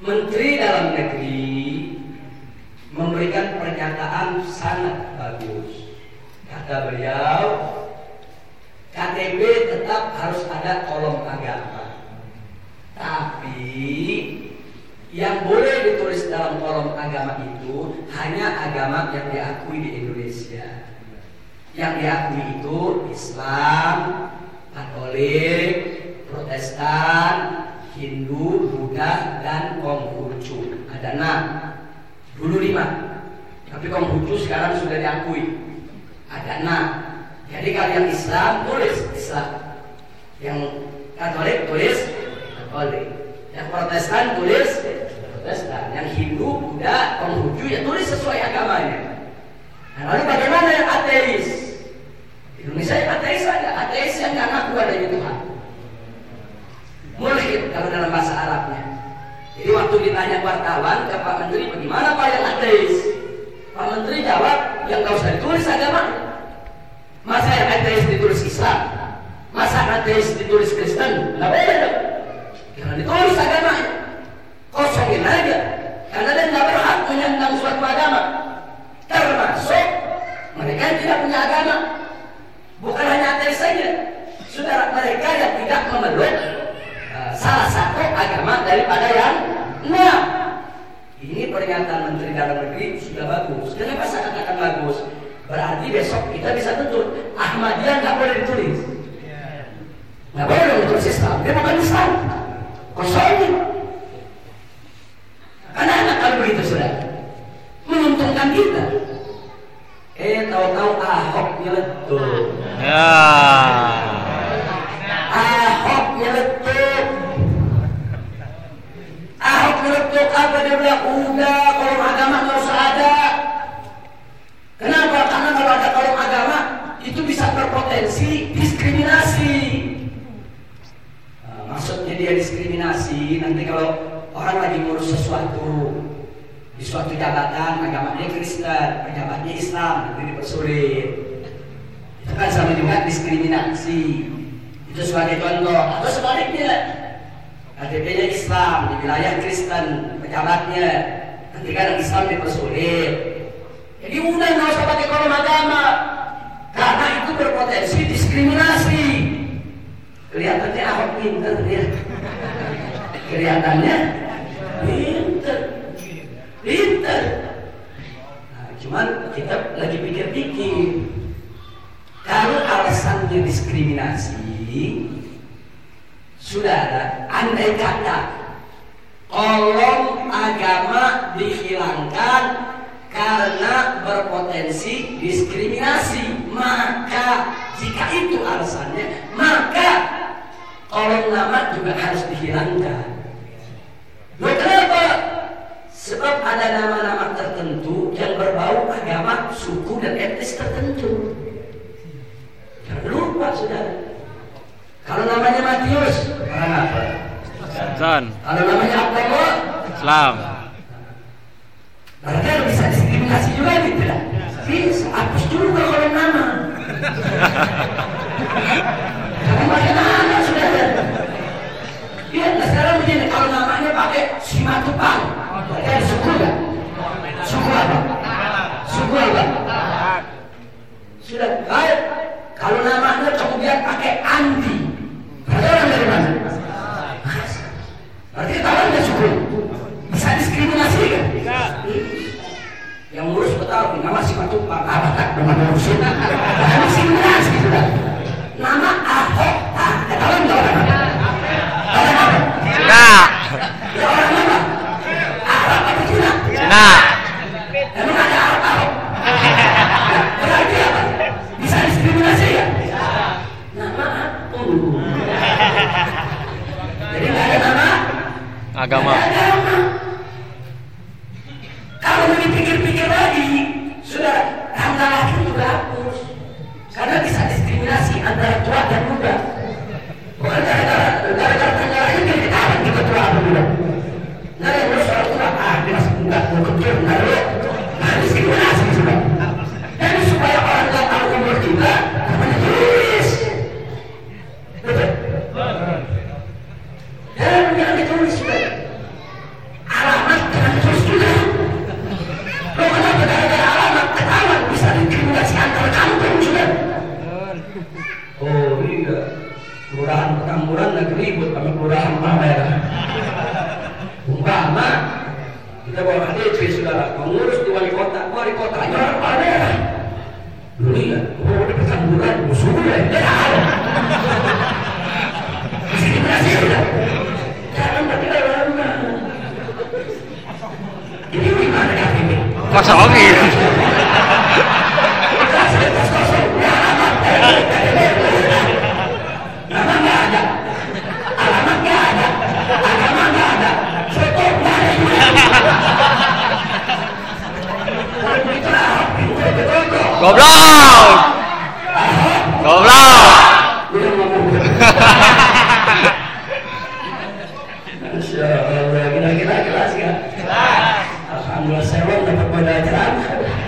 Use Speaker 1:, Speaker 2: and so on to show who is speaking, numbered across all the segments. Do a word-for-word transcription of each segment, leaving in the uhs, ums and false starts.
Speaker 1: Menteri Dalam Negeri memberikan pernyataan sangat bagus. Kata beliau, K T P tetap harus ada kolom agama, tapi yang boleh ditulis dalam kolom agama itu hanya agama yang diakui di Indonesia. Yang diakui itu Islam, Katolik, Protestan, Hindu, Buddha, dan Konghucu. Ada enam, dulu lima, tapi Konghucu sekarang sudah diakui. Ada enam. Jadi kalau yang Islam tulis Islam, yang Katolik tulis Katolik, yang Protestan tulis Protestan, yang Hindu, Buddha, Konghucu ya tulis sesuai agamanya. Nah, lalu bagaimana yang ateis? Indonesia yang ateis ada, ateis yang nggak ngaku adanya Tuhan. Mulhid kalau dalam bahasa Arabnya. Jadi waktu ditanya wartawan ke Pak Menteri, bagaimana Pak yang ateis? Pak Menteri jawab, yang nggak usah ditulis agama. Masa yang ateis ditulis Islam? Masa ateis ditulis Kristen? Nggak boleh dong. Jangan ditulis agamanya. Kosongin aja. Karena dia nggak berhak menyandang suatu agama. Termasuk mereka yang tidak punya agama. Bukan hanya ateis saja. Saudara, mereka yang tidak memeluk uh, salah satu agama daripada yang enam. Ini pernyataan Menteri Dalam Negeri sudah bagus. Kenapa saya katakan bagus? Berarti besok kita bisa tuntut Ahmadiyah nggak boleh ditulis. Nggak boleh ditulis Islam. Dia bukan Islam. Kosongin. Karena enak kalau begitu saudara. Menguntungkan kita. Eh tahu-tahu Ahok nyeletuk.
Speaker 2: Ya.
Speaker 1: Ahok nyeletuk. Ahok nyeletuk apa dia bilang? Udah kolom agama nggak usah ada. Kenapa? Karena kalau ada kolom agama itu bisa berpotensi diskriminasi. Nah, maksudnya dia diskriminasi nanti kalau orang lagi ngurus sesuatu di suatu jabatan, agamanya Kristen, pejabatnya Islam, nanti dipersulit. Itu kan sama juga diskriminasi. Itu sebagai contoh. Atau sebaliknya, K T P-nya Islam di wilayah Kristen, pejabatnya, nanti kan Islam dipersulit. Jadi udah nggak usah pakai kolom agama, karena itu berpotensi diskriminasi. Kelihatannya Ahok pinter dia. Kelihatannya pinter. Pinter. Nah, cuman kita lagi pikir-pikir, kalau alasannya diskriminasi, saudara, andai kata kolom agama dihilangkan karena berpotensi diskriminasi, maka jika itu alasannya, maka kolom nama juga harus dihilangkan. Loh, kenapa? Sebab ada nama-nama tertentu yang berbau agama, suku, dan etnis tertentu. Jangan lupa, saudara. Kalau namanya Matius, orang apa?
Speaker 2: Kristen.
Speaker 1: Kalau namanya Abdullah,
Speaker 2: Islam.
Speaker 1: berarti bisa diskriminasi juga gitu lah. Bisa, hapus juga kalau nama. Jangan pakai nama, saudara. Iya, nah sekarang begini, kalau namanya pakai Simatupang. Berarti ada suku gak? Suku apa? Suku apa? Sudah baik. Kalau namanya kemudian pakai Andi, berarti orang dari mana? Berarti tahu nggak suku? Bisa diskriminasi kan? Yang ngurus Betawi nama Simatupang, apa tak dengan ngurusin? Bisa diskriminasi sudah. Nama Ahok, ah, ketahuan nggak orang? Orang apa?
Speaker 2: Cina.
Speaker 1: Ya orang apa? Arab atau Cina?
Speaker 2: Cina.
Speaker 1: Emang ada Arab Ahok? Berarti apa? Bisa diskriminasi ya? Nama aku. Jadi nggak ada nama
Speaker 2: Agama.
Speaker 1: nggak ada agama. Kalau dipikir-pikir lagi, sudah tanggal lahir juga hapus. Karena bisa diskriminasi antara tua dan muda. Bukan gara-gara gara-gara tanggal lahir jadi ditahan kita tua atau muda. Nah, yang urus orang tua, ah, dia masih muda, mau kecil, nggak ada. Nah, diskriminasi sudah. Dan supaya orang nggak tahu umur kita, namanya tulis. Betul. Dan yang ditulis sudah. P C saudara, mengurus di wali kota, wali kotanya orang aneh. Dulu ya, oh udah pertempuran, musuh ya. Diskriminasi ya. Jangan berarti lama. Ini gimana ya ini?
Speaker 2: Kosongin.
Speaker 1: Nama nggak ada, alamat nggak ada, agama nggak ada, foto nggak ada.
Speaker 2: Goblok. Goblok.
Speaker 1: Masya Allah, kira-kira kelas kan? Alhamdulillah saya belum dapat pada ceramah.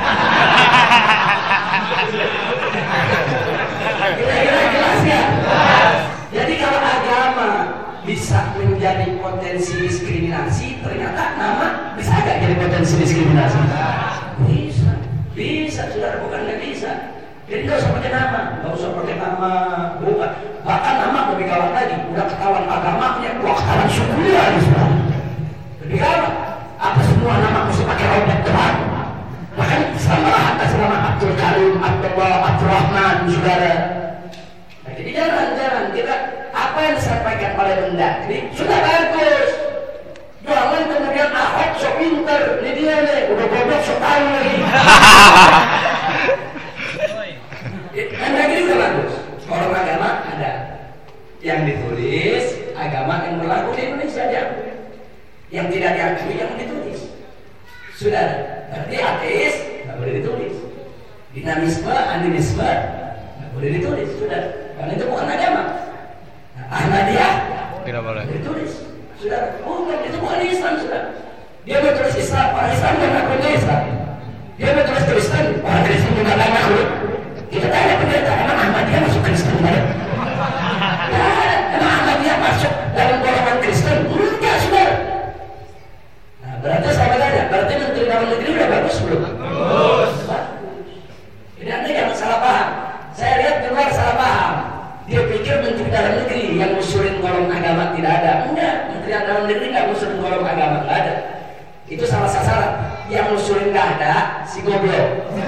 Speaker 1: Kira-kira kelas kan? Jadi kalau agama bisa menjadi potensi diskriminasi, ternyata nama bisa nggak jadi potensi diskriminasi? Bisa, bisa saudara, bukan nggak bisa. Jadi nggak usah pakai nama, nggak usah pakai nama, bukan. Bahkan nama lebih gawat lagi, udah ketahuan agamanya, udah ketahuan sukunya, lebih gawat. Apa semua nama mesti pakai objek Tuhan? Bahkan selama atas nama Abdul Karim, Abdullah, Abdul Rahman, saudara. Nah, jadi jangan-jangan kita apa yang disampaikan oleh Mendagri sudah bagus. Jangan kemudian Ahok so pinter, ini dia nih, udah goblok so tahu lagi. Mendagri udah bagus. Orang agama ada yang ditulis, agama yang berlaku di Indonesia diakui. Yang tidak diakui yang ditulis. Sudah, berarti ateis nggak boleh ditulis. Dinamisme, animisme nggak boleh ditulis. Sudah, karena itu bukan agama. Nah, Ahmadiyah
Speaker 2: Tidak boleh
Speaker 1: ditulis. Sudah, bukan, itu bukan Islam. Sudah, dia bertulis Islam, orang Islam dan akunnya Islam. Dia bertulis Kristen, orang Kristen juga nggak ngaku. Kita tanya pendeta, emang Ahmadiyah masuk Kristen? Nah, emang Ahmadiyah masuk dalam golongan Kristen? Enggak, sudah. Nah, berarti saya tanya, berarti Menteri Dalam Negeri udah bagus belum? Bagus. Jadi Anda jangan salah paham. Saya lihat di luar salah paham. Dia pikir Menteri Dalam Negeri yang ngusulin golongan agama tidak ada. Enggak, Menteri Dalam Negeri nggak ngusulin golongan agama, nggak ada. Itu salah sasaran. Yang ngusulin nggak ada, si goblok.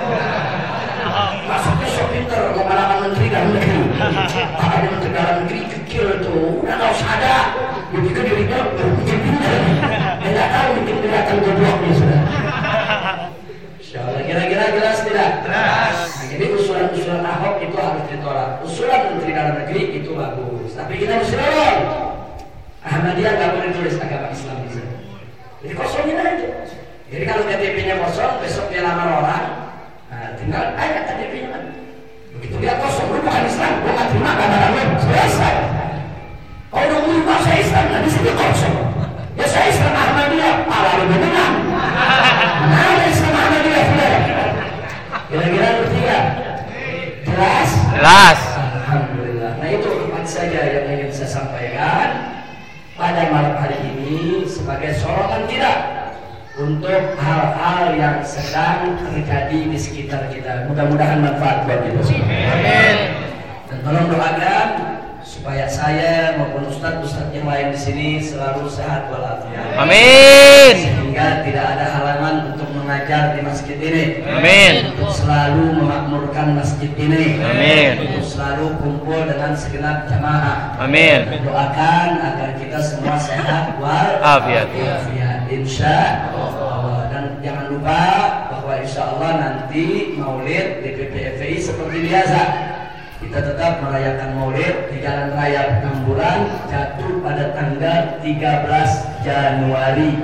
Speaker 1: Masuknya so pinter, mau ngalaman Menteri Dalam Negeri. Ada Menteri Dalam Negeri kecil itu, udah nggak usah ada. Dia pikir dirinya berpikir pinter. Dia nggak tahu bikin kelihatan gobloknya sudah. Insyaallah, kira-kira jelas tidak? Jelas. Nah, jadi usulan-usulan Ahok itu harus ditolak. Usulan Menteri Dalam Negeri itu bagus. Tapi kita mesti dorong. Ahmadiyah nggak boleh tulis agama Islam di sana. Jadi kosongin aja. Jadi kalau K T P-nya kosong, besok dia lamar orang. Nah, tinggal tanya K T P-nya kan. Begitu dia kosong, lu bukan Islam, lu nggak terima agama lu, saya Islam. Kalau udah ngomong saya Islam, nanti saya kosong. Ya saya Islam Ahmadiyah, Allah lebih menang. Mana Islam Ahmadiyah, saudara? Kira-kira bertiga? Jelas?
Speaker 2: Jelas.
Speaker 1: Alhamdulillah. Nah itu empat saja yang ingin saya sampaikan pada malam hari ini sebagai sorotan kita untuk hal-hal yang sedang terjadi di sekitar kita. Mudah-mudahan manfaat buat kita semua. Amin. Dan tolong doakan supaya saya maupun ustadz-ustadz yang lain di sini selalu sehat walafiat.
Speaker 2: Amin.
Speaker 1: Sehingga tidak ada halangan untuk mengajar di masjid ini.
Speaker 2: Amin.
Speaker 1: Untuk selalu memakmurkan masjid ini.
Speaker 2: Amin.
Speaker 1: Untuk selalu kumpul dengan segenap jamaah.
Speaker 2: Amin.
Speaker 1: Doakan agar kita semua sehat
Speaker 2: walafiat.
Speaker 1: Insya Allah. Dan jangan lupa bahwa insya Allah nanti Maulid D P P F I seperti biasa. Kita tetap merayakan Maulid di Jalan Raya Petamburan, jatuh pada tanggal tiga belas Januari.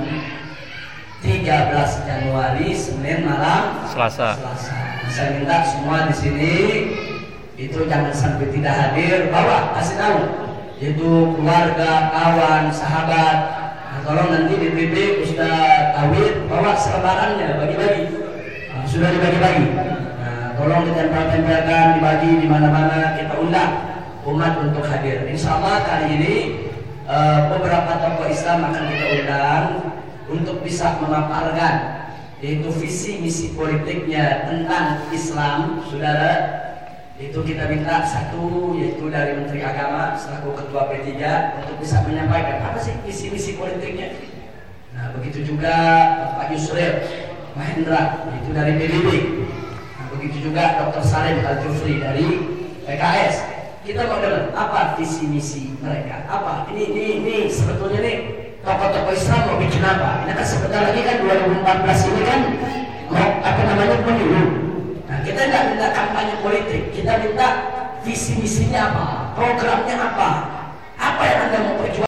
Speaker 1: tiga belas Januari Senin malam
Speaker 2: Selasa.
Speaker 1: Selasa. Saya minta semua di sini itu jangan sampai tidak hadir, bawa kasih tahu yaitu keluarga, kawan, sahabat. Nah, tolong nanti di P P Ustaz Tauhid bawa selebarannya, bagi-bagi. Nah, sudah dibagi-bagi. Tolong ditempel-tempelkan, dibagi di mana-mana, kita undang umat untuk hadir. Insya Allah kali ini uh, beberapa tokoh Islam akan kita undang untuk bisa memaparkan yaitu visi misi politiknya tentang Islam, saudara. Itu kita minta satu yaitu dari Menteri Agama selaku Ketua P tiga untuk bisa menyampaikan apa sih visi misi politiknya. Nah, begitu juga Pak Yusril Mahendra itu dari P B B. Nah, begitu juga Doktor Salim Al-Jufri dari P K S. Kita mau dengar apa visi misi mereka, apa ini ini ini sebetulnya nih tokoh-tokoh Islam mau bikin apa? Ini kan sebentar lagi kan dua ribu empat belas ini kan mau apa namanya pemilu. Nah, kita nggak minta kampanye politik, kita minta visi misinya apa, programnya apa, apa yang Anda mau perjuangkan.